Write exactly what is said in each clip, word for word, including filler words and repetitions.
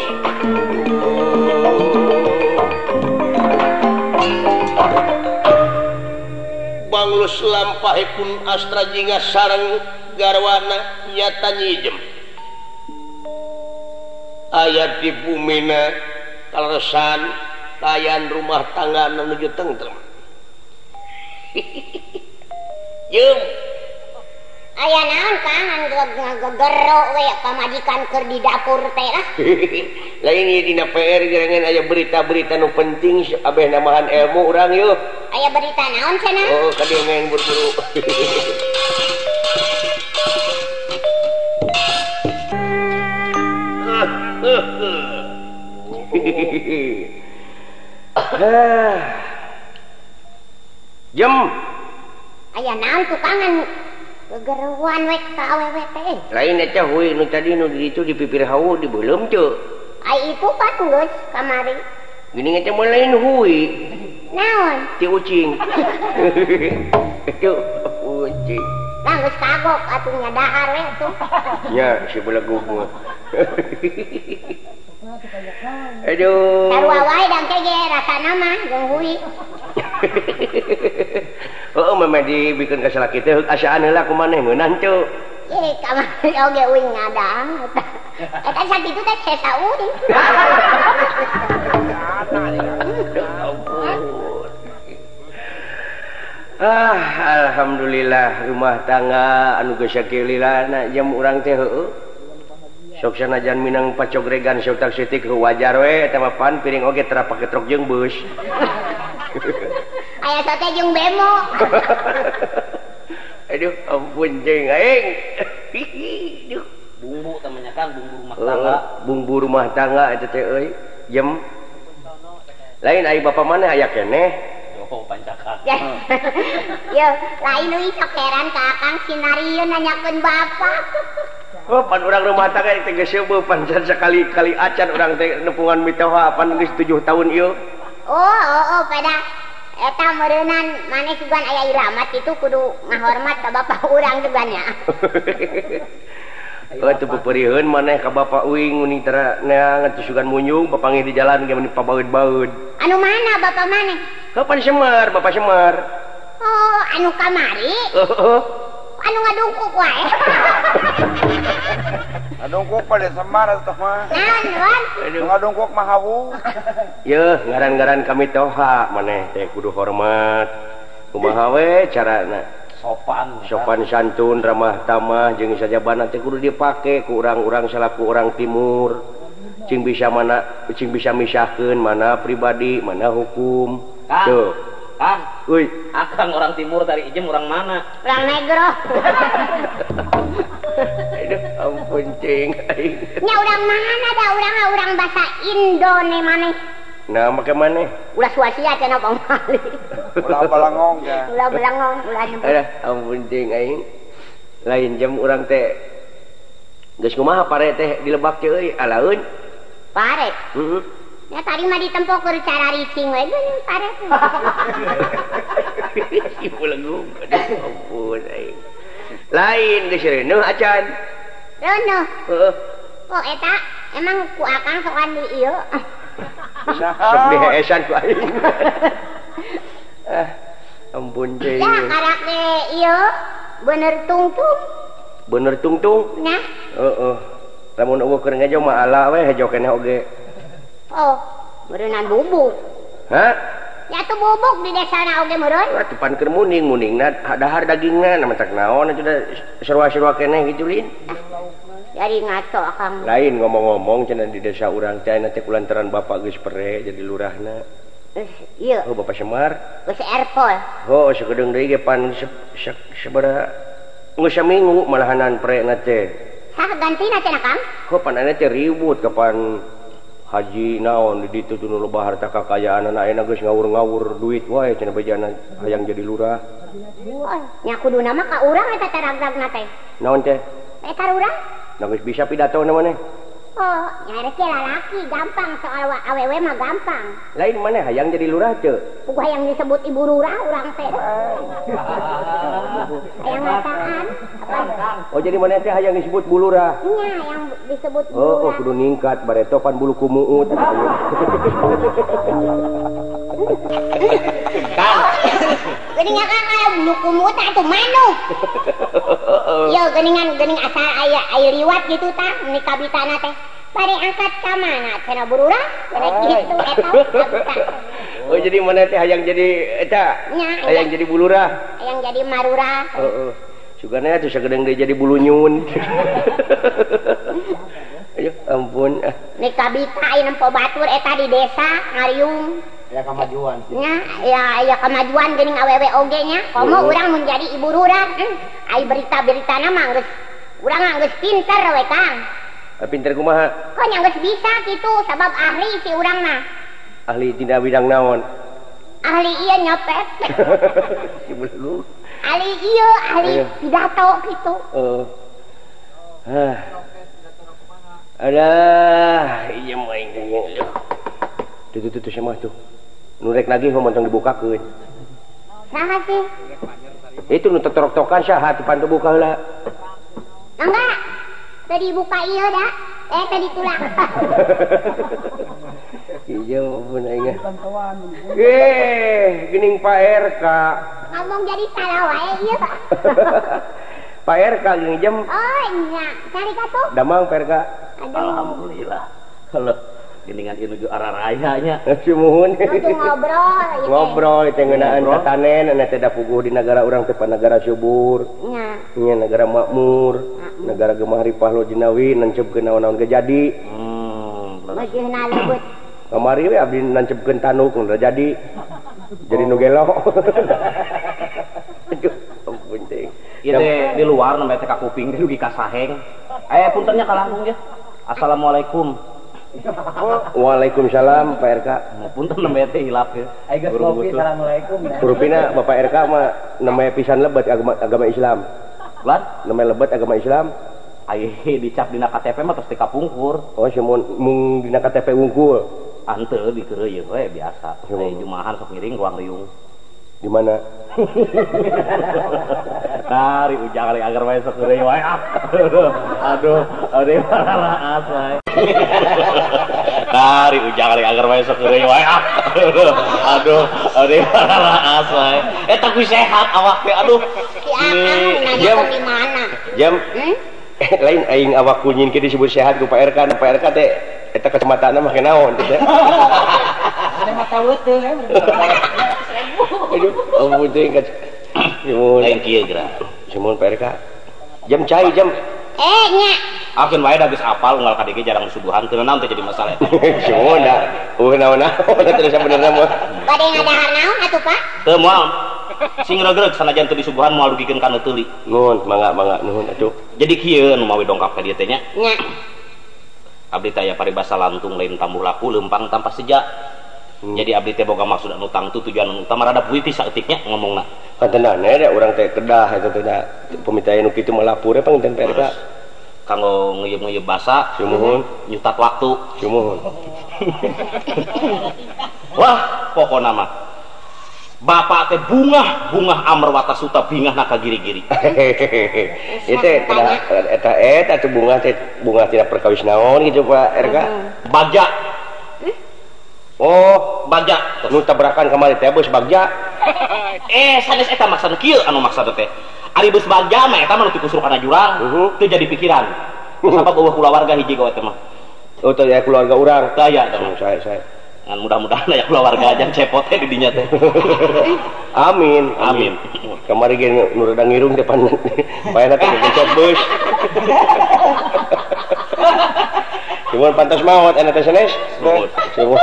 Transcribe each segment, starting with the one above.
Banglus lampahipun astra jingga sareng garwana nyata nyijem ayat di bumina kaleresan kayan rumah tangga menuju tentrem. Jum aya naon Kang ngagegero we pamajikan keur di dapur teh lah. Lain ieu dina P R gerangan aya berita-berita nu penting abeh namahan ilmu urang yeuh. Aya berita naon cenah? Oh, ka dieu ngeng buru-buru. Jem Aya naon tukangan gegeruan we ka awewe teh. Lain eta heuy nu tadi nu di ditu di pipir hawu di beulem teu. Ai itu pat geus kamari. Gini eta mah lain heuy. Naon? Ti ucing. Itu ucing. Lah geus kagok atuh nya dahar we tuh. Nya si belegug mah. Aduh. Sarua wae dang teh ge rasana mah jeung heuy. Heeh memang dibikeun ka salaki teh asaan heula kumaneh ngeunah teu. Ye kamari oge uing ngadang eta. Eta sakitu teh sesa uing. Ah, alhamdulillah rumah tangga anu geus sakieulilaana jam urang teh heueuh. Sok sanajan minang pacogregan sautak seutik wajar we eta mah pan piring oge tara pake truk jeung beus. Aya sote jeung bemo. Aduh, ampun jeung aing. Duh, bumbu tamanya Kang, bumbu rumah tangga. Uh, bumbu rumah tangga eta teh euy. Jem. Lain ai bapa mana aya keneh. Oh, pancakak. Yo, lain euy sok heran ka Kang sinario nanyakeun bapak. Oh, pan urang rumah tangga teh geus seueuh pancan sakali-kali acan urang teh nepungan mitoha pan geus tujuh tahun ieu. Oh, oh, oh, pada eta meureunnan maneh sugan aya iramat itu kudu ngahormat ka bapak urang sugan nya. Oh, teu peperieun maneh ka bapak uing uning tara neangan teu sugan munyung bapanggih di jalan ge mun pabaeud-baeud. Anu mana bapak maneh? Kapan Semar, Bapak Semar? Oh, anu kamari? Oh, anu ngadungkuk wae. Ngadungkuk pada Semar atuh mah. Naon, Wan? Ngadungkuk mah hawu. Yeuh, ngaran-ngaran kami toha maneh teh kudu hormat. Kumaha we carana? Sopan. Sopan santun, ramah tamah jeung sajabana teh kudu dipake ku urang-urang salaku urang timur. Cing bisa mana cing bisa misahkeun mana pribadi, mana hukum. Tuh. Kang. Uy, Akang orang timur dari Ijem orang mana? Orang negro. Aduh, ampun cing. Nya urang mana da urang urang bahasa Indone maneh. Nah, make maneh? Ulah Swasia cenah pamali. Ulah balangong ya. Ulah balangong, ulah nyebut. Aduh, ampun cing aing. Lain jam urang teh geus kumaha pare teh di Lebak teh euy, alaeun. Pare. Heeh. Ya tadi mah ditempo keur cara ricing we geuning pare. Si belegug, aduh ampun aing. Lain geus reueuh acan. Reueuh. Heeh. Oh eta emang ku Akang sokan di ieu. Sok diheesan ku aing. Ah, ampun cing. Ya karak ge ieu bener tungtung. Bener tungtung? Nah. Heeh. Lamun eueuh keur ngajo mah ala we hejo keneh oge. Oh, meureunnan bubuk. Hah? Ya tuh bubuk di desana oge meureun. Atuh pan keur muning muningna dahar dagingna nama tak naon atuh da sarua-sarua keneh gitu lin. Jadi ngaco Akang. Lain ngomong-ngomong cenah di desa urang teh aya teh kulantaran bapak geus pere jadi lurahna. Eh, ieu. Oh, Bapak Semar. Geus erpol. Oh, sakedeung deui ge pan sabaraha geus saminggu malahanan prena teh. Sah gantina cenah Kang? Kok pan aya teh ribut kapan haji naon di ditu tunu loba harta kakayaan ayeuna geus ngawur-ngawur duit wae cenah bejana hayang jadi lurah. Wah, nya kuduna mah ka urang eta teh ragragna teh. Naon teh? Eta urang? Da geus bisa pidatona maneh. Oh, nyari ke lalaki gampang soal wa- awewe mah gampang. Lain mana hayang jadi lurah teu? Bukan yang disebut ibu lurah orang teh. Yang ngataan apa? Oh jadi mana teh hayang disebut bulurah? Nya yang disebut Oh, oh lurah. kudu ningkat baretopan bulu kumuut. Kang, Geningan kan kayak bulu kumut atuh manuk. Iya geningan gening asal aya aya liwat gitu tah menikah bitana teh. Bari angkat ka mana? Cenah burura? Cenah kitu eta. Oh jadi mana teh hayang jadi eta? Nya, Hayang jadi bulurah. yang jadi marura. Heeh. Sugana atuh sagedeng dia jadi bulu nyun. Ayo ampun. Nikah bita aya nempo batur eta di desa ngariung. ya kemajuan. Nya ya ya kemajuan geuning awewe oge nya. Komo urang mun jadi ibu lurah. Hmm. Ai berita-beritana mah geus urang mah geus pinter we Kang. Ah, pinter kumaha? Kok nya geus bisa kitu sabab ahli si urang mah. Ahli tina bidang naon? Ahli ieu nyopet. Si bulu. ahli ieu ahli Iya. pidato gitu. Oh. Ah. Alah, iya main kayaknya. Tuh tuh tuh tuh sama tuh. Nurek lagi ngomong dibukakeun. Saha sih? Itu nu tetorok-tokan saha teu pantu buka heula. Enggak. Tadi buka ieu dah. Eh tadi tulang. Iya ampun aing. Eh, geuning Pak R K. Ngomong jadi salah wae ieu. Pak R K geuning jam Oh nya, cari katuh. damang Pak R K. Aduh. Alhamdulillah. Kalau geningan ieu nuju arah rayanya. Sumuhun. Nuju ngobrol ieu teh. Ngobrol teh ngeunaan katanen anu teh da puguh di negara urang teh negara subur. Nya. Nya negara makmur, negara gemah ripah lo jinawi nancepkeun naon-naon ge jadi. Hmm. Beujeuhna leubeut. Kamari we abdi nancepkeun tanuk nu jadi. Jadi nu gelo. Aduh, ampun teh. Ieu teh di luar namanya teh ka kuping teh dugi ka saheng. Eh puntennya ka langkung ya. Assalamualaikum. Waalaikumsalam Pak R K. Punten namanya teh hilap ya. Ayo geus ngopi, assalamualaikum. Hurufina Bapak R K mah namanya pisan lebat agama, agama Islam. Lan, Namanya lebat agama Islam. aya dicap dina K T P mah terus dikapungkur. Oh semun mung dina K T P wungkul. Anteu dikeureuyeun we biasa. Aya jumahan sok ngiring ruang riung. Di mana? Dari ujang kali agar wae sok ngiring wae. Aduh, aduh paraas wae. Dari ujang kali agar wae sok ngiring wae. Aduh, aduh paraas wae. Eta ku sehat awak teh aduh. Si Akang nanya Jam. ke di mana? Jam. Hmm? Lain aing awak kunyin ke disebut sehat ku Pak R K. Pak R K teh eta kacamatanna mah kenaon teh. Ada mata weteu kan. Aduh, ampun teh kac. Simun. Lain kieu geura. Simun Pak R K. Jam cai jam. Eh nya. Akeun wae da geus apal unggal ka dieu jarang subuhan teu naon teh jadi masalah. Simun da. Uh naon-naon terus sabenerna mah. Bade ngadahar naon atuh Pak? Teu moal. Sing regreg sanajan teu disubuhan moal dugikeun kana teuli. Nuhun, mangga mangga nuhun atuh. Jadi kieu anu mawi dongkap ka dieu teh nya. Nya. Abdi teh aya paribasa lantung lain tambuh laku leumpang tanpa sejak. Hmm. Jadi abdi teh boga maksud anu tangtu tujuan anu utama rada puitis saeutiknya ngomongna. Kantenan da urang teh kedah eta teh da pemitayan nu kitu mah lapur we panginten P R K. Kanggo ngeuyeub-ngeuyeub basa, Simuhun, nyutat waktu. simuhun. Wah, pokona mah Bapak teh bungah, bungah amrwata suta bingah na ka giri-giri. Ieu teh kedah eta eta teh bunga teh bunga tidak perkawis naon gitu Pak R K. Bagja, Oh, bagja. nu tabrakan kamari teh beus bagja. Eh, sanes eta maksana kieu anu maksana teh. Ari beus bagja mah eta mah nu tikusur kana jurang, Uhum. teu jadi pikiran. Sabab eueuh kulawarga hiji gawe teh mah. Oh, teh aya keluarga urang. Daya teh mah. Oh, saya saya. Ngan mudah-mudahan aya kulawarga aja cepot teh di dinya teh. Amin, Amin. Kamari ge nu rada ngirung depan payana teh gencet beus. Cuman pantas maot enak teh sanes. Maot. Cuman.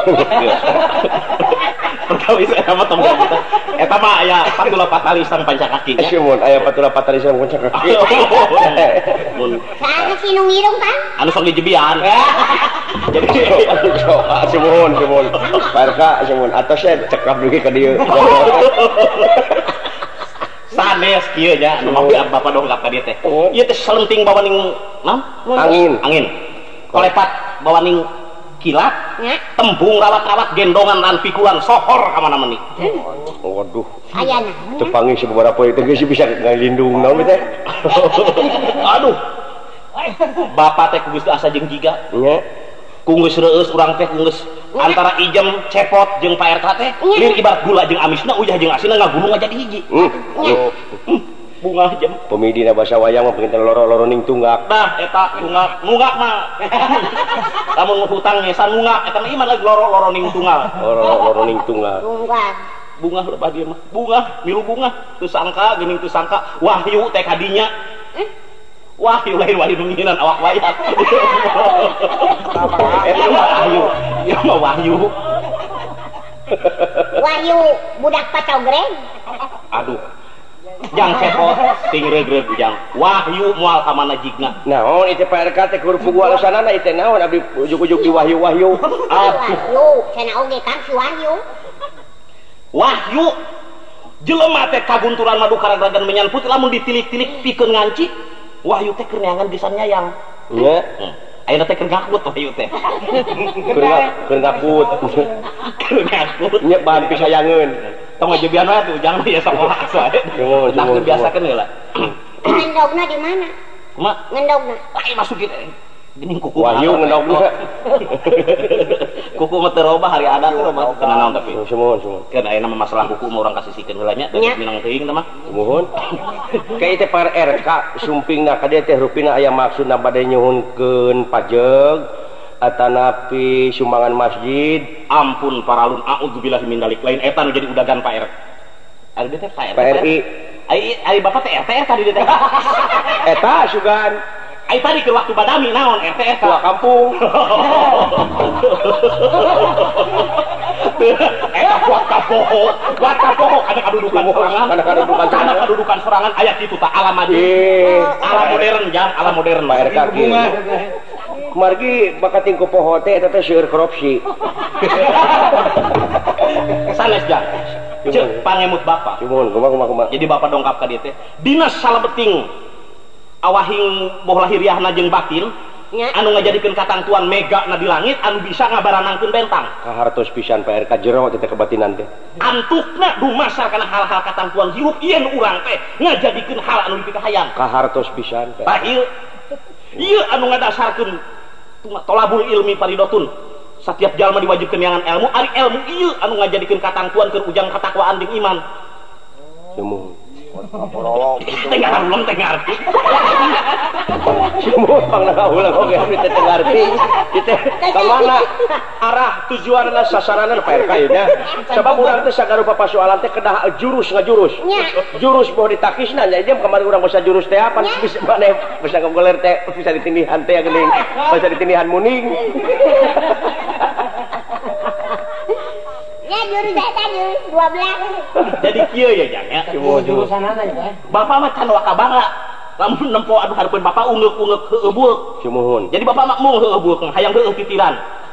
Perkawis eta mah tong kita. Eta mah aya patula patalisan pancakaki nya. Cuman aya patula patalisan kuncak kaki. Mun Saha sih nu ngirung Kang? anu sok dijebian. Jadi Cuman, cuman. Parka cuman atos ya cekap deui ka dieu. sanes kieu nya anu mah bapak dongkap ka dieu teh. Oh. Ieu teh selenting bawa ning naon? Angin. Angin. Kolepat bawa ning kilat nya tembung rawat-rawat gendongan lan pikulan sohor ka mana meni. Waduh. aya naon Teu panggih sababaraha poe teh geus bisa ngalindung naon teh. Aduh. Bapak teh kugus asa jeung jiga. Nya. Kunggus reueus urang teh kunggus antara ijem cepot jeung Pak R K teh lir ibarat gula jeung amisna uyah jeung asinna ngagulung aja di hiji. Hmm. Oh. Bunga jem Pemidina bahasa wayang mah pengen loro-loro ning tunggak. dah eta tunggak nunggak mah lamun hutang ngesan nunggak eta mah iman lagi loro-loro ning tunggal Loro-loro ning tunggak. tunggal bunga lebah dia mah bunga milu bunga teu sangka geuning teu sangka wahyu teh kadinya wahyu lain wahyu nunginan awak wayang eta mah wahyu ya mah wahyu wahyu budak pacogreng aduh jang cepot ting regreg jang wahyu moal ka mana jigna Naon itu Pak R K teh keur pugu alasanana itu naon abdi ujuk-ujuk di wahyu-wahyu. aduh wahyu cenah oge kan si wahyu wahyu jelema teh kagunturan madu karagadan menyan putih lamun ditilik-tilik pikeun nganci wahyu teh keur neangan gesan nyayang Nya. ayeuna teh keur ngakut wahyu teh Keur nga- keur ngakut. keur ngakut Nya bahan pisayangeun. tong ajebian wae tuh jangan ya sakola sae Jumur, nah jumur, biasakeun heula ngendogna di mana kumaha ngendogna ai masukin geuning kuku Wahyu ngendogna. kuku mah teu robah hari adat teh robah teu naon tapi Semua semua. kan ayeuna mah masalah kuku mah urang kasisikeun heula nya Nya. minang teuing teh mah Mohon. Kayak itu Pak R K sumpingna ka dieu teh rupina aya maksudna bade nyuhunkeun pajeg atanapi sumbangan masjid. ampun paralun a'udzubillahi min dzalik lain eta nu jadi udagan Pak R ari teh Pak R P R I ai ai bapak teh R T R tadi teh eta sugan ai tadi ke waktu badami naon R T R tua kampung. eta kuat kapoho kuat kapoho ada kedudukan sorangan Ada kedudukan sorangan. ada kedudukan sorangan aya kitu tah ala maju Eh, ala modern jang ala modern Pak R K kieu. Margi bakating ku poho teh eta teh seueur korupsi. sanes jang ceuk pangemut bapak Cumun kumaha kumaha kumaha. jadi bapak dongkap ka dieu teh dinas salebeting awahing boh lahiriahna jeung batin nya anu ngajadikeun katangtuan mega na di langit anu bisa ngabaranangkeun bentang Kahartos pisan Pak R K jero teh kebatinan teh. antukna dumasar kana hal-hal katangtuan hirup ieu nu urang teh ngajadikeun hal anu dipikahayang Kahartos pisan Pak. tah ieu ieu anu ngadasarkeun tolabul ilmi paridotun setiap jalma diwajibkeun neangan ilmu ari ilmu ieu anu ngajadikeun katangtuan keur ujang katakwaan jeung iman Cumun. Bololok gitu. teh ngarulung teh ngarti Cumun pangna ulang oge abdi teh ngarti. Kita ka mana arah tujuanna sasaranna Pak R K ieu nya. Sabab urang teh sagarupa pasoalan teh kedah jurus ngajurus. nya Jurus boh ditakisna nya jeung kamari urang basa jurus teh apa bisa maneh bisa ngogoler teh bisa ditindihan teh geuning bisa ditindihan muning. nya jurus eta jurus dua belas jadi kieu ya jang ya Jurusan mana ya? bapak mah can waka bangga lamun nempo aduh hareupeun bapak ungeuk-ungeuk heueuh bueuk Cumun. jadi bapak mah mung heueuh bueuk hayang heueuh titiran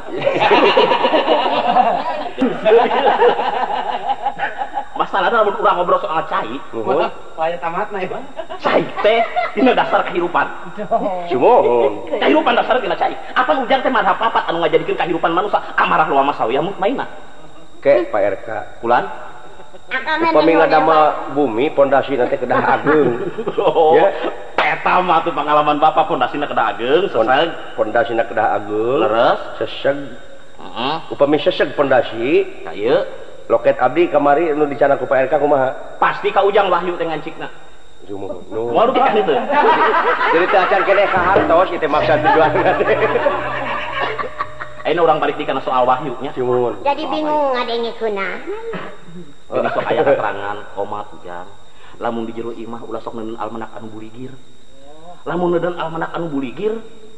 masalah lamun urang ngobrol soal cai Nuhun. Lain tamatna ya. cai teh dina dasar kehidupan Cumun. kehidupan dasar dina cai apa ujang teh marhab papat anu ngajadikeun kehidupan manusia amarah lu ama sawiyah mutmainah Ke Pak R K. kulan Upami ngadama bumi pondasi nanti kedah ageung. oh Ya. eta mah tuh pengalaman bapak pondasina kedah ageung seseg Pondasina kedah ageung. leres Seseg. heeh Upami seseg pondasi, kayu loket abdi kamari anu dicana ku Pak R K kumaha? pasti ka ujang wahyu teh ngancikna Cumun. Nu. waduh pikan itu Jadi teh acan keneh kahartos kita maksa tujuanna teh. ayeuna urang balik di kana soal wahyu nya Cumun. jadi bingung ngadenge keunah jadi sok aya keterangan komat ujang lamun di jero imah ulah sok neuneun almanak anu buligir lamun neuneun almanak anu buligir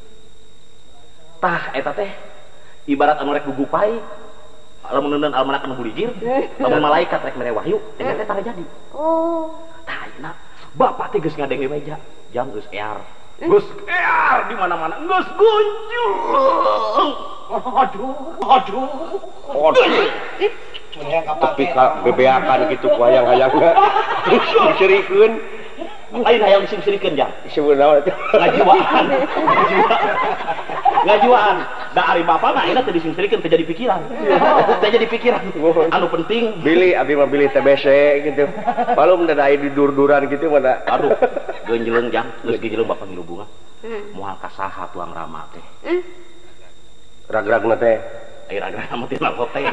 tah eta teh ibarat anu rek gugupai lamun neuneun almanak anu buligir lamun malaikat rek mere wahyu teh teh tara jadi oh tah ayeuna bapak teh geus ngadenge meja jang geus ear geus ear di mana-mana geus gunjung aduh aduh aduh Tapi ka bebeakan gitu ku hayang-hayangna. Dicerikeun. Lain hayang dising-sirikeun jang. Disebut naon atuh? Ngajiwaan. Ngajiwaan. Da ari bapak mah ayeuna teu dising-sirikeun teu jadi pikiran. Teu jadi pikiran. Anu penting Billy abi mah Billy T B C gitu. Palum da aya di dur-duran gitu mah da. aduh geunjleung jang geus geunjleung bapak ngilu bunga. Moal ka saha tuang rama teh. Rag-ragna teh. Air agra mah teh lagoteng.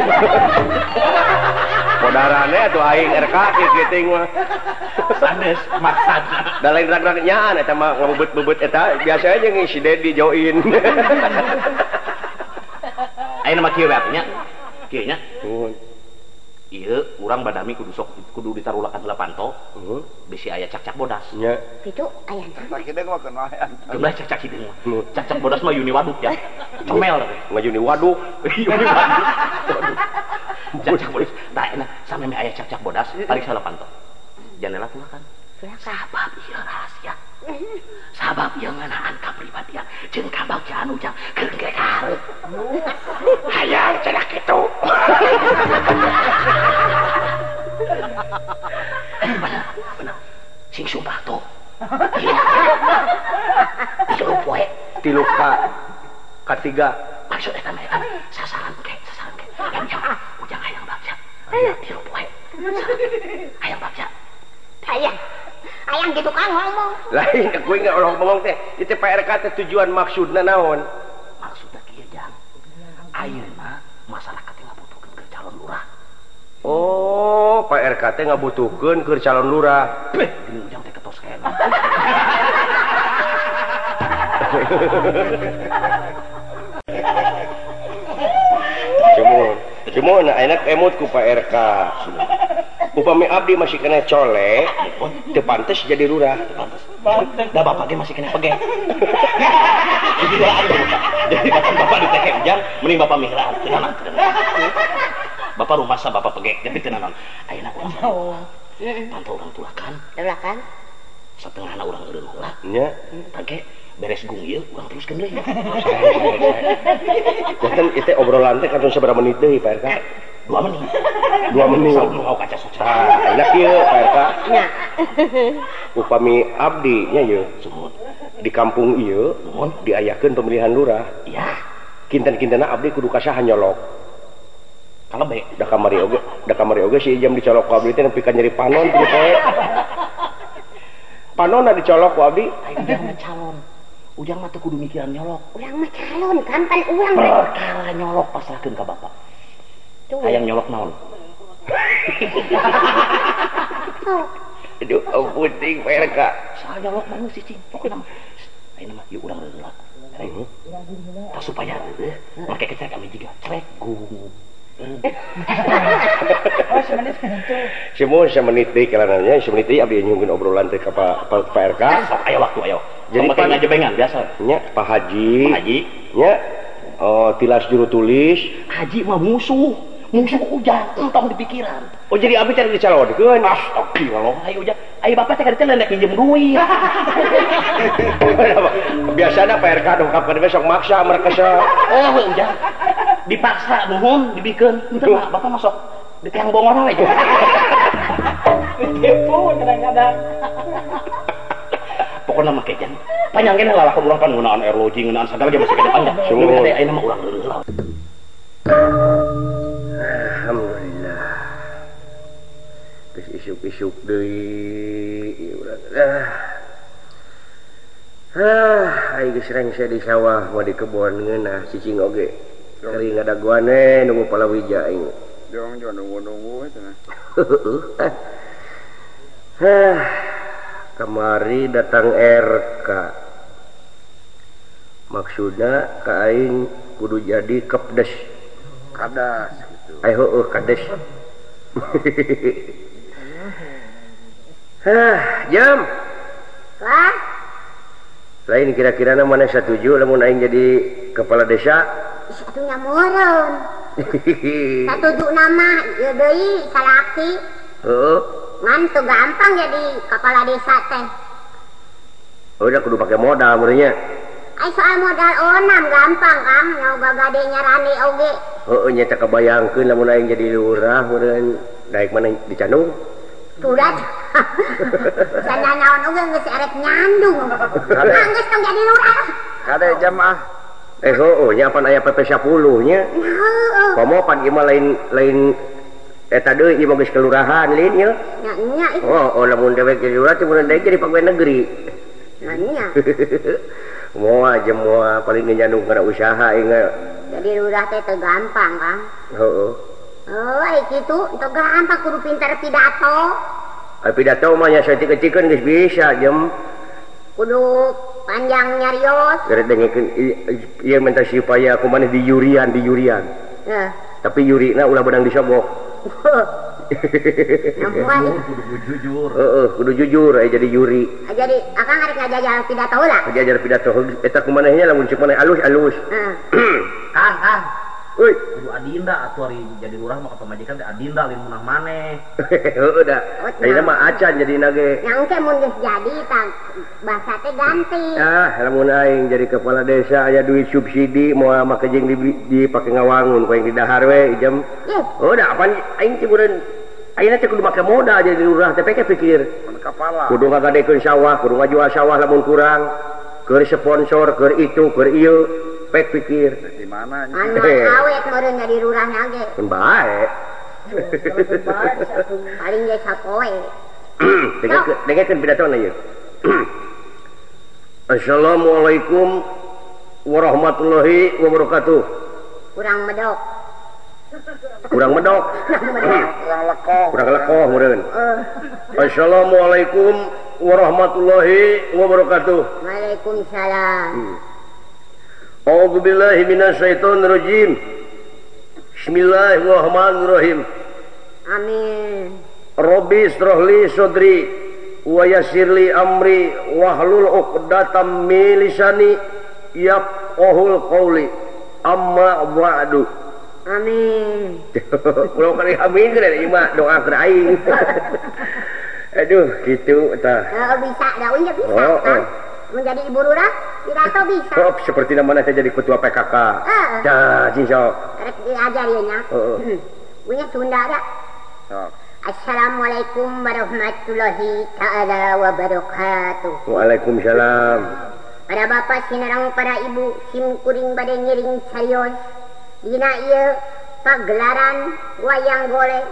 Podarane atuh aing R K kiting mah. Sanes maksana. Da lain rag-rag nyaan eta mah ngabebet-bebet eta biasa aja ngisi Dedi join. Ayeuna mah kieu we nya. Kieu nya. Nuhun. Ieu urang badami kudu sok kudu ditarulakan Lapanto. Heeh. Bisi aya cak-cak bodas. Nya. Gitu aya Tak kira mah kenayan. Jumlah cak-cak hideung mah. Cak-cak bodas mah Yuni Waduk ya. Comel teh. Ngajuni waduk. Yuni Waduk. Cak-cak bodas. Tah enak sampe me aya cak-cak bodas pariksa Lapanto. Janela tulakan. Sabab ieu rahasia. Sabab ieu ngeunaan kapribadian jeung kabagjan ujang keur gegar. Hayang cenah kitu. Bener, bener. Sing sumpah tuh. Tilu poe. Tilu ka katiga. Maksud eta mah eta sasaran ke, sasaran ke. Ujang, ujang hayang bagja. Tilu poe. Hayang bagja. aya aya gitu kan ngomong Lain gue enggak orang ngomong teh. Itu P R K teh tujuan maksudna naon? Maksudna kieu jang. Ayeuna masyarakat yang ngabutuhkeun keur calon lurah. Oh, P R K teh ngabutuhkeun keur calon lurah. Beh, gini ujang teh ketos kena. Cumun, cumun enak emut ku P R K. Upami abdi masih kena colek, teu pantes jadi lurah. Da bapak ge masih kena pege. Jadi lah ada bapak. Jadi datang bapak di T K ujang, mending bapak mihraan. Tenang, tenang. Bapak rumah sa bapak pege, jadi tenang. Ayeuna urang. Pantau urang tulakan. tulakan Setengahna urang eureun heula. Nya. Tage beres gung ieu urang teruskeun deui. Janten itu obrolan teh kadang sabaraha menit deui P R K? Dua menit. Dua menit. Mau kaca soca. Tah, enak ieu P R K. nya Upami abdi nya ieu Sumut. di kampung ieu Nuhun. diayakeun pemilihan lurah. Iya. Kinten-kintena abdi kudu kasaha nyolok. Kalebe. Da kamari oge, da kamari oge si jam dicolok ku abdi teh nepi ka nyeri panon tilu poe. Panonna dicolok ku abdi. Ujang mah calon. Ujang mah teu kudu mikiran nyolok. urang mah calon kan pan urang Perkara nyolok pasrahkeun ka bapak. tuh Hayang nyolok naon? Aduh, ampun ting P R K. Saha nyolok mah geus cicing. Pokona mah ayeuna mah ieu urang reulak. Heeh. Tah supaya heueuh make kecek kami juga crek gung. Semua semenit deui kelananya, semenit deui abdi nyungkeun obrolan teh ka Pak P R K. Sok aya waktu ayo. Jadi Jadi pakai pan- ngajebengan biasa. Nya Pak Haji. Pak Haji, Nya oh tilas juru tulis. Haji mah musuh. Musuh ujang, entong di pikiran. Oh jadi abdi cari dicalonkeun. Astagfirullah, ayo ujang. Ayo bapak teh kadang lendek pinjem duit. Biasana P R K dongkap ka besok maksa mereka se. Eh, we ujang. Dipaksa nuhun dibikeun. Henteu mah bapak masuk di tiang bongor we. Ditipu kadang-kadang. Pokoknya mah kejan. Panjang kene lah urang pan ngeunaan air lodging, ngeunaan sagala ge masih kena panjang. Semua. Tapi ayeuna mah urang heula. Alhamdulillah. Geus isuk-isuk deui ieu urang. Ah. Ah, ai geus rengse di sawah mah di kebon ngeunah cicing oge. Kari ngadaguan we nunggu palawija aing. Jangan jangan nunggu-nunggu itu nah. Hah, kemari datang R K. Maksudnya ka aing kudu jadi kepdes. Kadas gitu. Ai heueuh kades. Hah, jam. wah Lain kira-kira mana setuju lamun aing jadi kepala desa? satu nyamureun satuju nama ieu deui salaki Heeh. ngan teu gampang jadi kepala desa teh Udah kudu pakai modal meureunnya. ai soal modal onam gampang Kang nyawa gagade nyarani oge Heeh nya teh kabayangkeun lamun aing jadi lurah meureun daek mana di Candung. Turat. Sana naon oge geus erek nyandung. Geus tong jadi lurah. Kada jamaah. Eh heueuh nya pan aya P P sepuluh nya. Heueuh. Komo pan ieu mah lain lain eta deui ieu mah geus kelurahan lain nya. Nya nya itu. Oh, oh lamun dewek jadi lurah teh mun deui jadi pegawai negeri. Nya nya. Moal aja moal paling nyandung kana usaha ingat. Jadi lurah teh teu gampang, Kang. Heeh. Oh, ai kitu teu gampang kudu pinter pidato. Ai pidato mah nya saeutik-eutikeun geus bisa jem. Kudu panjang nyarios. Gara dengekeun ieu minta supaya aku maneh di yurian di yurian. Heh. Tapi yurina ulah benang disobok. Nampai. Kudu jujur. Heeh, kudu jujur aya jadi yuri. Jadi akang harus ngajajal pidato heula. Ngajar pidato eta kumanehnya lamun cek maneh alus-alus. Heeh. Kang, Kang. Euy, Kudu adinda atuh ari jadi lurah mah ka pamajikan teh adinda lain munah maneh. heueuh da. Ayeuna mah acan jadi nage. Yang ke mun geus jadi tah bahasa teh ganti. Ah, lamun aing jadi kepala desa aya duit subsidi moal mah kejeng di dipake ngawangun ku yang di dahar we jem. Yes. Oh, da apaan aing teh meureun ayeuna teh kudu make modal jadi lurah teh peke pikir. Mun kapala. Kudu ngagadekeun sawah, kudu ngajual sawah lamun kurang. Keur sponsor, keur itu, keur ieu, pek pikir. Di mana nya? Anu awet meureun jadi lurah nage. Mun bae. Paling ge sapoe. Dengekeun dengekeun pidatona ieu. Assalamualaikum warahmatullahi wabarakatuh. Kurang medok. Kurang medok. Kurang lekoh. Kurang lekoh meureun. Eh, Assalamualaikum warahmatullahi wabarakatuh. Waalaikumsalam. A'udzu billahi minasyaitonir rajim. Bismillahirrahmanirrahim. Amin. Rabbi israhli sadri wa yassirli amri wahlul 'uqdatam min lisani yafqahul qawli. Amma ba'du. Amin. Pulau kali amin kan ieu mah doa keur aing. Aduh, gitu tah. Eh, bisa da unya bisa Oh, kan. oh. Menjadi ibu lurah pidato bisa. Oh, seperti namanya saya jadi ketua P K K. Heeh. Dah, insya Rek diajar ieu nya. Heeh. Punya Sunda ada. Sok. Assalamualaikum warahmatullahi taala wabarakatuh. Waalaikumsalam. Para bapak sinarang para ibu sim kuring bade ngiring carios. Dina ieu pagelaran wayang golek.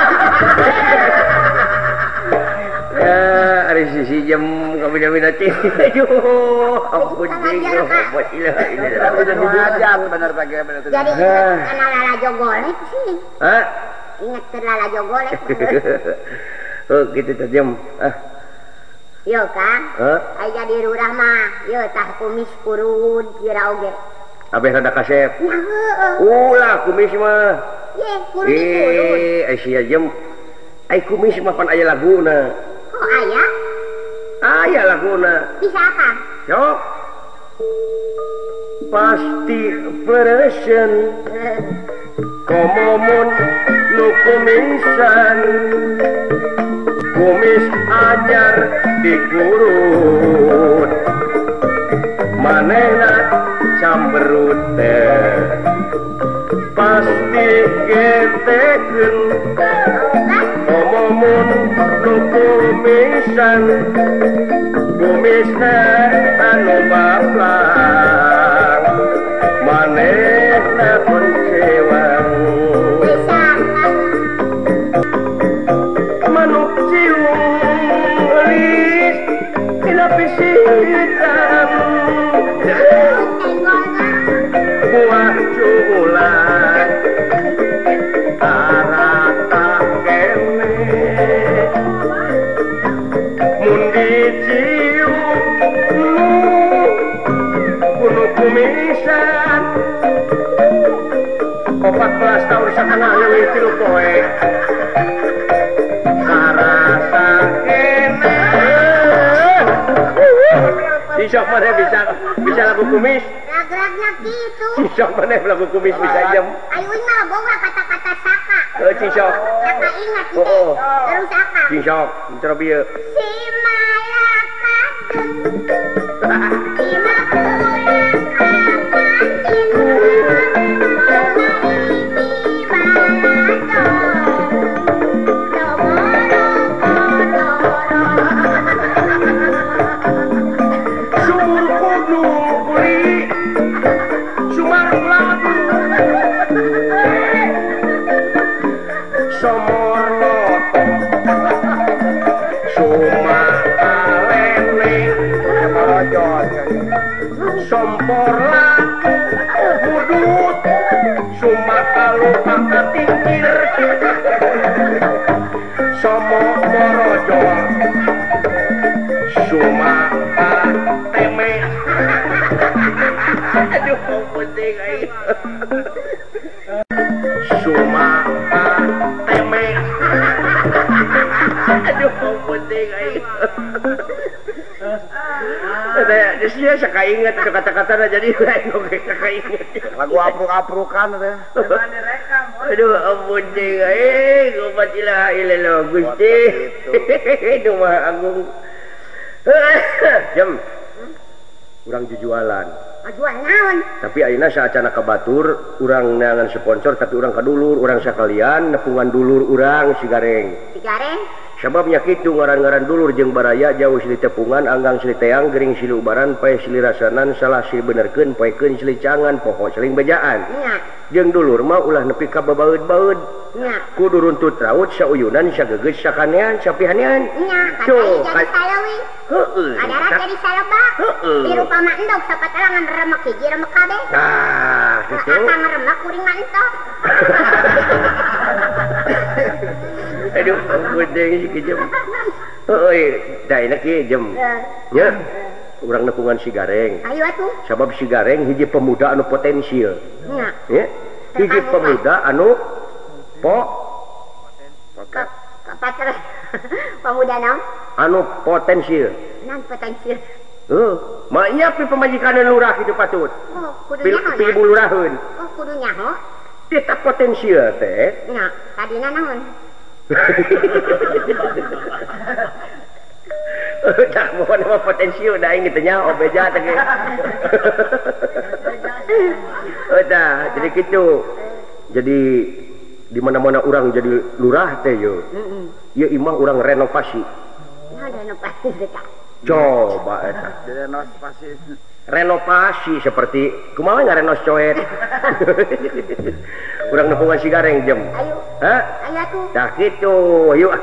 Ya, hari sisi jam kabina-bina teh. Aduh, ampun jeung. Ampun ilaha illallah. Udah ngajak bener tadi bener tadi. Jadi ingat kana lalajo golek sih. Hah? Ingat ke lalajo golek. Oh, gitu teh jam. Ah, Yo Kang. hah? Ai jadi lurah mah, yo tah kumis kurun kira oge. Abeh rada kasep. Nah, heueuh. Ulah kumis mah. Ye, kurun di kurun. Eh, ai sia jam. Ai kumis mah pan aya laguna. Kok aya? Aya laguna. Bisa apa? Sok. Pasti peresen komomun nu kumisan kumis anyar dikurut manehna camberut teh pasti getekeun komomun nu kumisan kumisna anu baplang manehna koncewang Bisa. manuk ciung lis tina pisitan buah culan arata kene mun dicium kuno kumisan empat belas tahun sakana leuwih tilu poe karasa kene Sisok mana bisa bisa lagu kumis Lag-lagnya gitu. Sisok mana lagu kumis bisa jam Ayo mah boga kata-kata saka. Eh, Sisok Saka ingat Oh, oh. teh. Terus apa? Sisok coba bieu Si malakatun. Si makulakatun. Suma kalupa katingkir Somo morojo Suma teme Aduh penting ay Suma teme Aduh penting ay Ada dia sakainget ada kata-kata na jadi lain oke sakainget. Lagu apruk-aprukan teh. Aduh ampun deh eh gobat ilaha illallah Gusti. Aduh mah agung. Jam. Urang jujualan. Jual naon? Tapi ayeuna saacana kabatur urang neangan sponsor tapi urang kadulur urang sakalian nepungan dulur urang Sigareng. Sigareng? Sababnya kitu ngaran-ngaran dulur jeung baraya jauh silih tepungan anggang silih teang gering silih ubaran pae silih rasanan salah silih benerkeun paekeun silih cangan poho silih bejaan nya jeung dulur mah ulah nepi ka babaeud-baeud nya kudu runtut raut sauyunan sagegeus sakanean sapihanean nya tuh jadi salawi heueuh adarat jadi saleba heueuh di rupa mah endog sapatalangan remek hiji remek kabeh nah kitu akang remek kuring mah entok aduh ampun deh si jem oi da enak ye jem nya urang nepungan Sigareng ayo atuh sabab Sigareng hiji pemuda anu potensial nya ya hiji pemuda anu po pacar pemuda naon anu potensial nan potensial heuh mak nya pi pemajikan lurah kitu patut oh kudu pi nyaho pi luraheun oh kudu nyaho eta potensial teh nya tadina naon tak mohon nama potensial dah ingin tanya obeja teh udah jadi gitu jadi di mana-mana orang jadi lurah teh yo ya imah orang renovasi nah renovasi dekat coba eta Renovasi. renovasi seperti kumaha ngarenos coet urang nepungan Sigareng jem ayo ha ayo atuh dah gitu yuk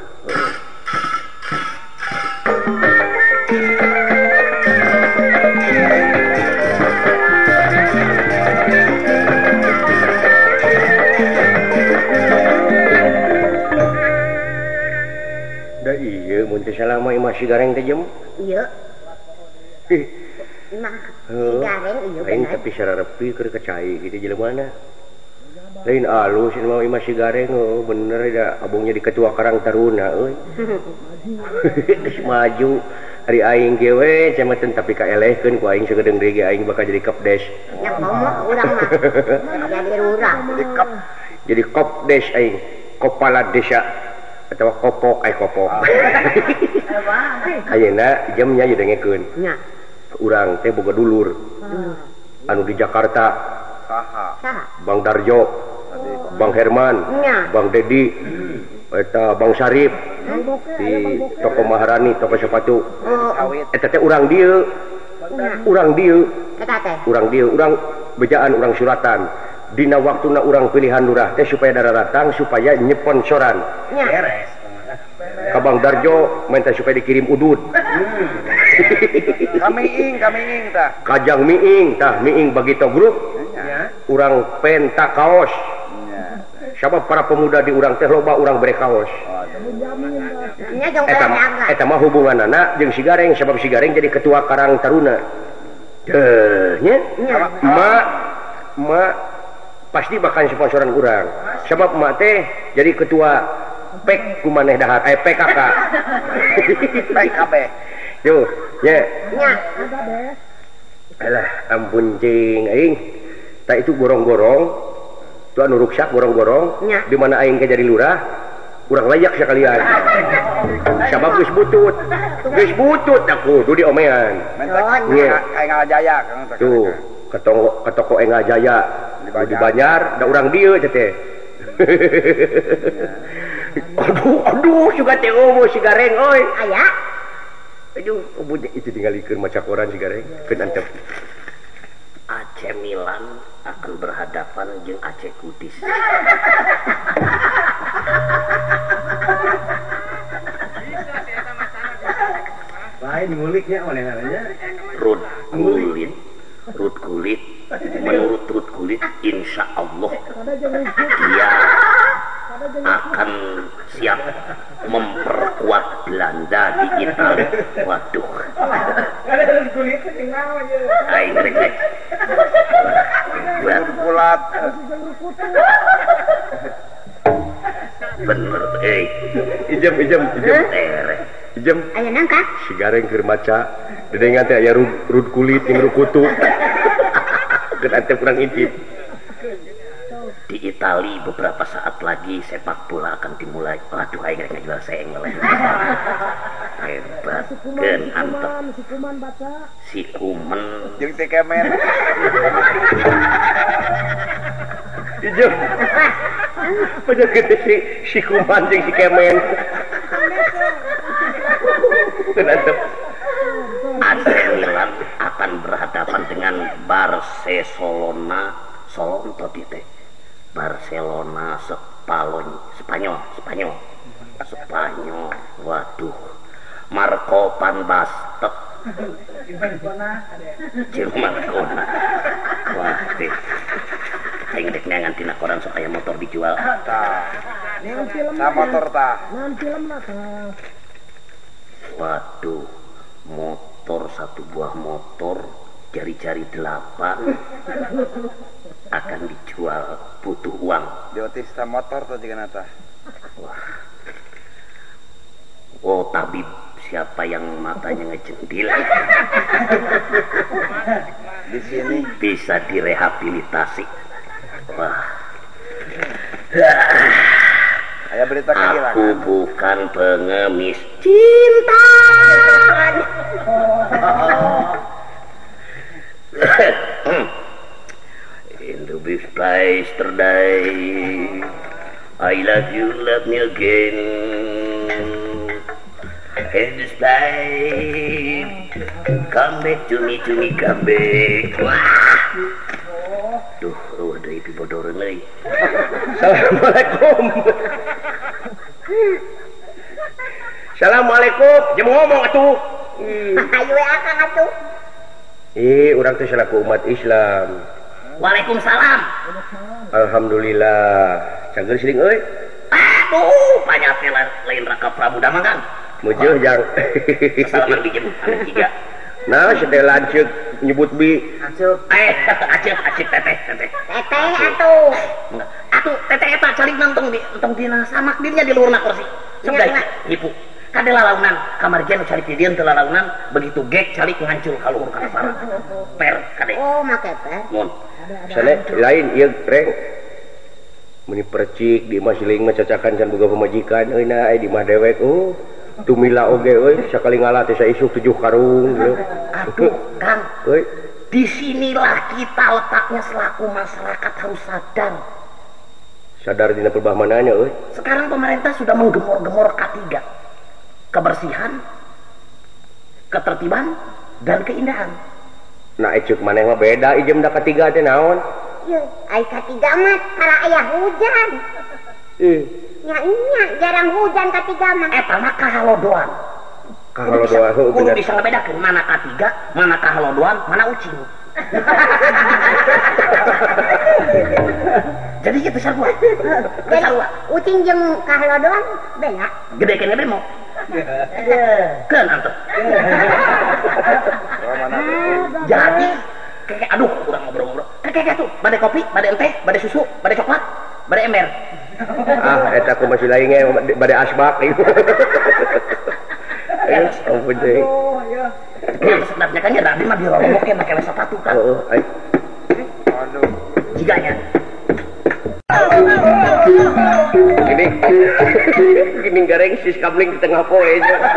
dah iya mun teh salama imah Sigareng teh jem iya ih nah Sigareng iya lain bener tapi sararepi keur kecai gitu jelemana lain alus imah imah Sigareng oh bener da abungnya di ketua Karang Taruna euy geus maju hari aing ge we camatan tapi kaelehkeun ku aing sagedeung deui ge aing bakal jadi kapdes yang ngomong urang mah jadi lurah Jadi kap jadi kopdes aing kepala desa atau kopok ay kopok ayeuna jamnya ieu dengekeun nya urang teh boga dulur anu di Jakarta saha. saha Bang Darjo Bang Herman nya Bang Dedi eta Bang Sarip di toko Maharani toko sepatu oh eta teh urang dieu urang dieu eta teh urang dieu urang bejaan urang suratan dina waktuna urang pilihan lurah teh supaya dararatang supaya nyeponsoran nya ka Bang Darjo minta supaya dikirim udud Kami ing, kami ing tah. Kajang miing tah miing bagito grup urang penta kaos sabab para pemuda di urang teh loba urang bere kaos nya jong eta mah eta mah hubunganana jeung Sigareng sabab Sigareng jadi ketua Karang Taruna teh nya ma ma pasti bakal sponsoran urang sabab ma teh jadi ketua pek kumaneh dahar eh P K K P K B. tuh nya nya alah ampun cing aing tak itu gorong-gorong tu anu ruksak gorong-gorong nya di mana aing ke jadi lurah urang layak sekalian sabab geus butut geus butut aku kudu diomean Nya kayak ngajaya kan. tuh ke toko ke toko Enga Jaya di Banjar da urang dieu teh aduh aduh juga teh oh Sigareng oi aya aduh ubud itu tinggalikeun maca koran Sigareng keun antep A C Milan akan berhadapan jeung A C Kudis. Lain nguliknya oleh-olehnya. Rut kulit, rut kulit. Menurut rut kulit Kulit insya Allah dia akan siap memperkuat Belanda di Italia. Waduh. Aing rek. Bulat. Bener, eh. Ijem, ijem, ijem. Terek. Ijem. Ayo nangka. Si gareng keur maca. Dedengan teh aya rud, rud kulit jeung rud kutu. Geus ante kurang intip. Di Itali beberapa saat lagi sepak bola akan dimulai. Waduh, aing rek ngajual seeng lagi. Hebat, gen antep. Si Kuman baca. Si Kuman. Jeung si Kemen. Ijem. Banyak gede si si Kuman jeung si Kemen. Tenantep. A C Milan akan berhadapan dengan Barcelona. Solon tadi teh. Barcelona Spanyol, Spanyol, Spanyol, Spanyol. Waduh, Marco Van Basten, Cil Marcona. Wah, teh. Aing rek neangan tina koran supaya motor dijual. Tah. Nan film. Nah motor tah. Nan film lah tah. Waduh, motor satu buah motor jari-jari delapan akan dijual, butuh uang. Di otista motor tuh juga nata. Wah. Oh, tabib siapa yang matanya ngejendil Di sini bisa direhabilitasi. Wah. ada berita kehilangan. Aku bukan pengemis cinta. In the big place today, I love you, love me again. In this place, come back to me, to me, come back. Wah. Duh, oh, ada ipi bodoran lagi. Assalamualaikum. Assalamualaikum. Jam ngomong atuh. Ayo ya Kang atuh. Eh, urang teh selaku umat Islam. Waalaikumsalam. Alhamdulillah. Cager sering euy. Aduh, banyak teh lain Raka Prabu Damangan. Mujeuh jang. Salaman di jam tiga. Nah, sedih lanceuk nyebut bi. Eh, aceh, aceh teteh, teteh. Teteh atuh. Atuh, teteh eta calik nantong di nantong dina samak dirinya di luar kursi. Sebelah nipu. Kade lalaunan, kamar gen calik di dieu teu lalaunan, begitu gek calik ngancul ka luhur kana parah. Per kade. Oh, make per. Mun. Sane lain ieu reng. Meni percik di imah siling mah cacakan can boga pamajikan euy na aya di imah dewek. Oh, tumila oge euy sakali ngalah teh saisuk tujuh karung gitu. Aduh, Kang. Euy, Disinilah kita letaknya selaku masyarakat harus sadar. sadar dina perubahannya euy. Sekarang pemerintah sudah menggembor-gembor K tiga. Kebersihan, ketertiban, dan keindahan. Nah, ecuk maneh mah beda ijem da katiga teh naon? Ye, ai katiga mah kala aya hujan. Ih, Nya nya jarang hujan katiga mah. Eta mah kahalodoan. kahalodoan heuh Kudu bener. bisa ngebedakeun mana K tiga, mana kahalodoan, mana ucing. Jadi gitu sarua. Jadi Sarua. ucing jeung kahalodoan beda. Gede kene bemo. Keun antep. Oh, mana tuh? Jadi kayak aduh kurang ngobrol-ngobrol. Kayak kayak tuh, badai kopi, badai teh, badai susu, badai coklat, badai ember. Ah, eta ku masih lain ge bade asbak ieu. Ayo, ampun deui. Yang sebenarnya kan ya tadi mah dirolongke make we sepatu kan. Heeh, ai. Aduh. Jiganya. Ini gini gareng sis kabling di tengah poe.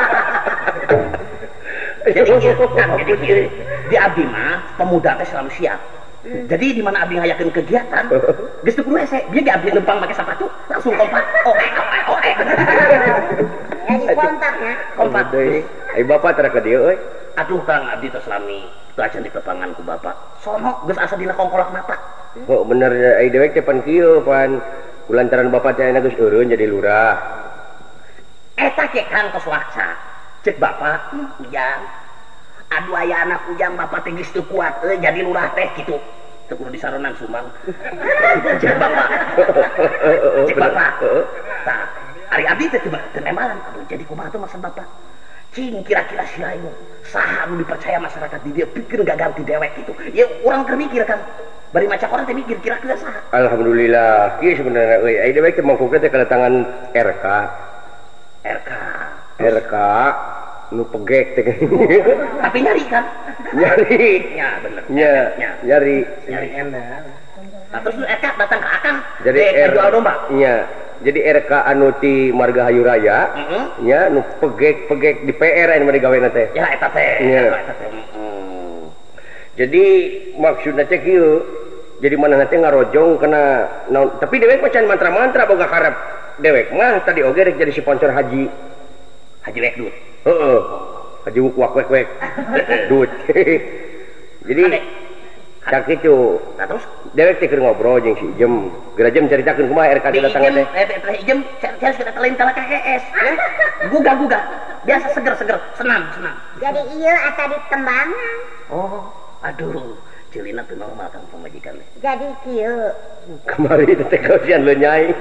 Jadi kan jadi gini, di abdi mah pemuda teh selalu siap. Jadi di mana abdi ngayakeun kegiatan, geus teu kudu hese, dia di abdi lempang make sepatu, langsung kompak. Oh, eh, oh, eh, oh, eh. Jadi kompaknya. Kompak. Deui. Ai bapak tara ka dieu euy. Aduh Kang abdi teh selami teu acan dipepangan ku bapak. Sono geus asa dina kongkolak mata. Oh bener ai dewek teh pan kieu pan kulantaran bapak teh geus eureun jadi lurah. Eta ke Kang tos waksa. Cek bapak, ujang. Aduh aya anak ujang bapak teh geus teu kuat euy jadi lurah teh kitu. teu kudu disaronan sumang. Cek bapak. Cek bapak. Tah, ari abdi teh teu embalan. Aduh, jadi kumaha tuh maksud bapak? Cing kira-kira si lain saha nu dipercaya masyarakat di dia pikir gak ganti dewek itu. Ya urang keur mikir kan. Bari maca orang teh mikir kira-kira saha. Alhamdulillah. Ieu sebenarnya euy, ai dewek teh mangkukna teh kedatangan R K. R K. R K nu pegek teh. Tapi nyari kan? Nyari. Ya bener. Nya, nyari. Nyari enak. Nah, terus R K datang ke Akang. Jadi eh, R jual domba. Iya. Jadi R K anu ti Margahayu Raya, Heeh. Mm -hmm. nya nu pegek-pegek di P R anu mari gawena teh. Ya eta teh. Ya. Eta teh. Mm. Jadi maksudna teh kieu. Jadi mana teh ngarojong kena naon, tapi dewek macan mantra-mantra boga karep. Dewek mah tadi oge rek jadi sponsor haji. Haji wek duit. Heeh. Haji wak wek wek. Duit. Jadi cak itu. Nah terus dewek teh keur ngobrol jeung si Ijem. Geura Jem caritakeun kumaha R K datang teh. Eh teh Ijem cari sudah lain tala K S. Gugah-gugah. Biasa seger-seger, senam, senam. Jadi iya asa ditembangan. Oh, aduh. Cilina tuh normal kan pemajikan. Jadi kieu. Kemari teh kausian lu nyai.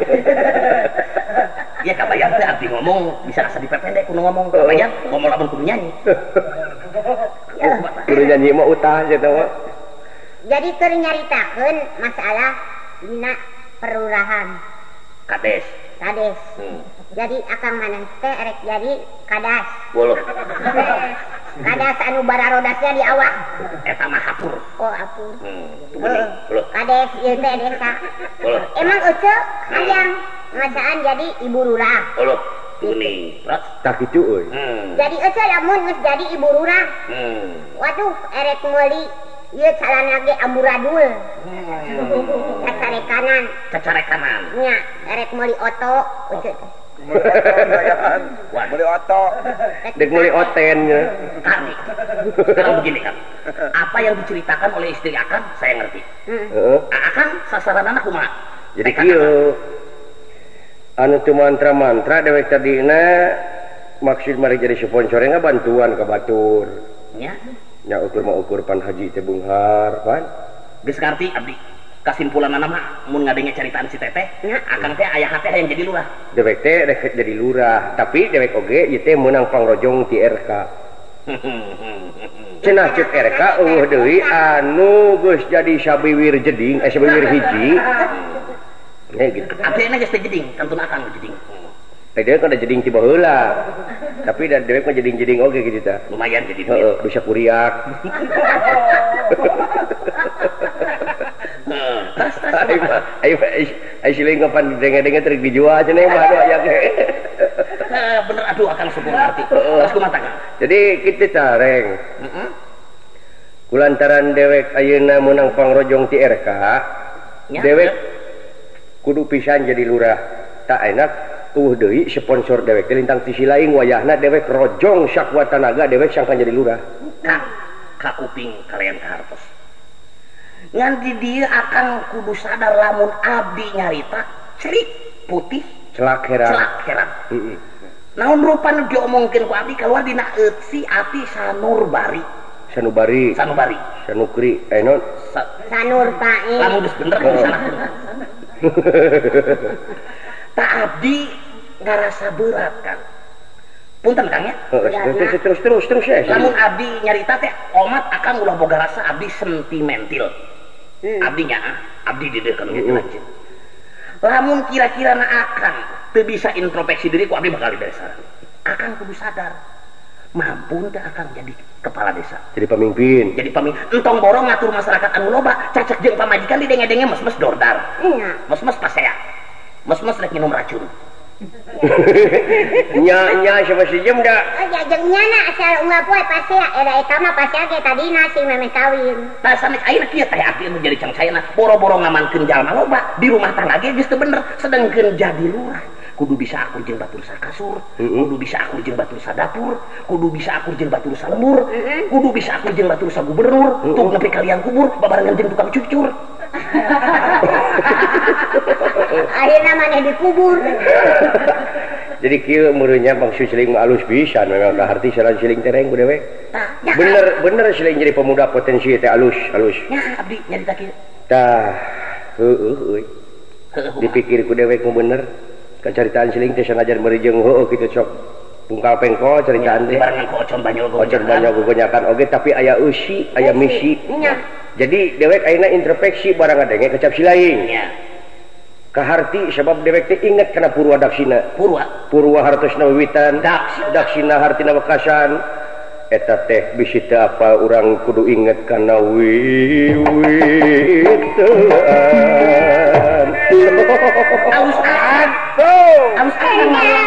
Ya kabayang teh abdi ngomong bisa asa dipependek kudu ngomong. Kabayang ngomong lamun kudu nyanyi. Kudu nyanyi mah utah eta mah. Jadi keur nyaritakeun masalah dina perurahan. Kades. Kades. Hmm. Jadi akang maneh teh erek jadi kadas. Bolo. Kadas anu bara rodasnya di awak. Eta mah hapur. Oh, apur. Hmm, tu bening. Bolo. Kades ieu teh desa. Bolo. Emang euceuk hayang ngasaan jadi ibu lurah. Bolo. Bening. Terus Tak kitu euy. Hmm. Jadi euceuk lamun geus jadi ibu lurah. Hmm. Waduh, erek meuli ieu calana ge amburadul. Hmm. Cacare kanan. Cacare kanan. Nya, erek meuli oto euceuk. Wah, beli oto. Dek meuli oten nya. Kami. Sekarang begini kan. Apa yang diceritakan oleh istri Akang saya ngerti. Heeh. Akang sasaranana kumaha? Jadi kieu anu teu mantra-mantra dewek tadina maksud mari jadi sponsor nga bantuan ka batur. Nya, Nya ukur mah ukur pan haji teh bunghar pan. geus ngarti abdi. Kasimpulanana mah mun ngadenge caritaan si Teteh, Akang teh aya hate hayang jadi lurah. Dewek teh rek jadi lurah, tapi dewek oge ieu teh meunang pangrojong ti R K. Cenah ceuk R K eueuh deui anu geus jadi sabiwir jeding, eh sabiwir hiji. Ya gitu. Abdi na geus teh jeding, kantun Akang jeding. Teh dewek kada jeding ti baheula. Tapi da dewek mah jeding-jeding oge gitu tah. Lumayan jadi duit. Heeh, bisa kuriak. Terus terus Ayo, ayo, ayo siling kapan dengar-dengar terik dijual aja nih mah doa yang Eh, bener aduh Akang sepuluh ngerti. Terus kumaha Kang? Jadi kita careng. Heeh. Kulantaran dewek ayeuna meunang pangrojong ti R K, Ya, dewek ya. kudu pisan jadi lurah. Tak enak tuh deui sponsor dewek teh lintang ti laing wayahna dewek rojong sakuat tanaga dewek sangkan jadi lurah. Kang, ka kuping kalian ka hartos. Ngan di dia Akang kudu sadar lamun abdi nyarita cerik putih Celak heran. celak heran. Heeh. Naon rupana diomongkeun ku abdi keluar dina eusi ati sanurbari. Sanubari, Sanubari. sanukri, eh non. Sa Sanur pae. lamun geus bener Oh. di sana. Tak abdi ngarasa berat kan. Punten Kang ya. Heeh, terus terus terus terus ya. Lamun abdi nyarita teh omat akan ulah boga rasa abdi sentimental. Abdinya abdi di deuk kana gitu lanjut. Lamun kira-kira na akan teu bisa introspeksi diri ku abdi bakal dari saran. Akan kudu sadar mampu teh akan jadi kepala desa. Jadi pemimpin. Jadi pemimpin entong borong ngatur masyarakat anu loba, cacak jeung pamajikan didenge-denge mes-mes dordar. Iya. Mes-mes pasea. Mes-mes rek minum racun. Nya nya sama si Jem da. Oh, ya jeung nyana asal unggal poe pasti ya era eta mah pasti ge tadina si memeh kawin. Nah sampe ayeuna kieu teh abdi anu jadi cang sayana boro-boro ngamankeun jalma loba di rumah tangga ge geus teu bener sedengkeun jadi lurah kudu bisa akur jeung batur sakasur, kudu bisa akur jeung batur sadapur, kudu bisa akur jeung batur salembur, kudu bisa akur jeung batur sagubernur, tuh nepi ka liang kubur babarengan jeung tukang cucur. Akhirna maneh dikubur. Jadi kieu meureunnya Bang Siling mah alus pisan memang kaharti saran siling tereng ku dewek. Nah, ya, Bener bener siling jadi pemuda potensi teh alus alus. nya abdi nyarita kieu. tah heueuh euy dipikir ku dewek mu bener kacaritaan siling teh sanajan meuri jeung heueuh kitu sok pungkal pengko caritaan teh barengan ku ocon banyak ocon banyak gugonyakan oge tapi aya eusi aya misi nya jadi dewek ayeuna introspeksi barang ngadenge kecap silaing nya kaharti sebab dewek teh inget kana purwa daksina purwa purwa hartosna wiwitan Daksina. daksina hartina wekasan eta teh bisi teu apa urang kudu inget kana wiwitan aus an aus an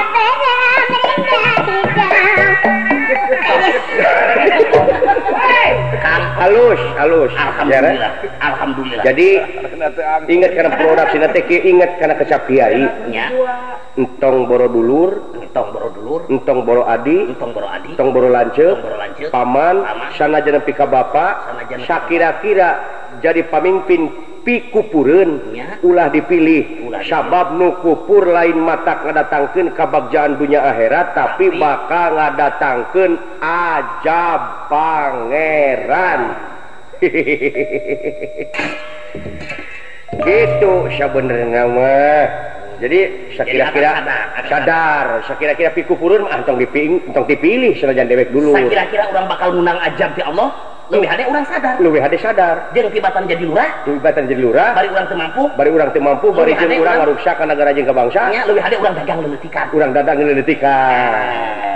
Kang halus halus alhamdulillah alhamdulillah jadi inget kana purwa daksina teh kieu inget kana kecap kiai nya entong boro dulur entong boro dulur entong boro adi entong boro adi entong boro lanceuk entong boro lanceuk paman Paman. sanajan nepi ka bapa Sanajan nepi ka sakira-kira jadi pamimpin pikupureun Ya. ulah dipilih Ulah sabab nu kupur lain matak ngadatangkeun kabagjaan dunia akhirat tapi Tapi- bakal ngadatangkeun ajab pangeran gitu sabenerna mah jadi sakira-kira Jadi akan sadar, akan sadar sakira-kira pikupureun mah entong dipilih entong dipilih sanajan dewek dulu saya kira-kira orang bakal menang ajab ti Allah leuwih hade urang sadar leuwih hade sadar jeung tibatan jadi lurah tibatan jadi lurah bari urang teu mampu bari urang teu mampu bari Leuwih jeung hade urang urang- ngaruksak ka nagara jeung ka bangsa nya leuwih hade urang dagang leulitikan urang dadang leulitikan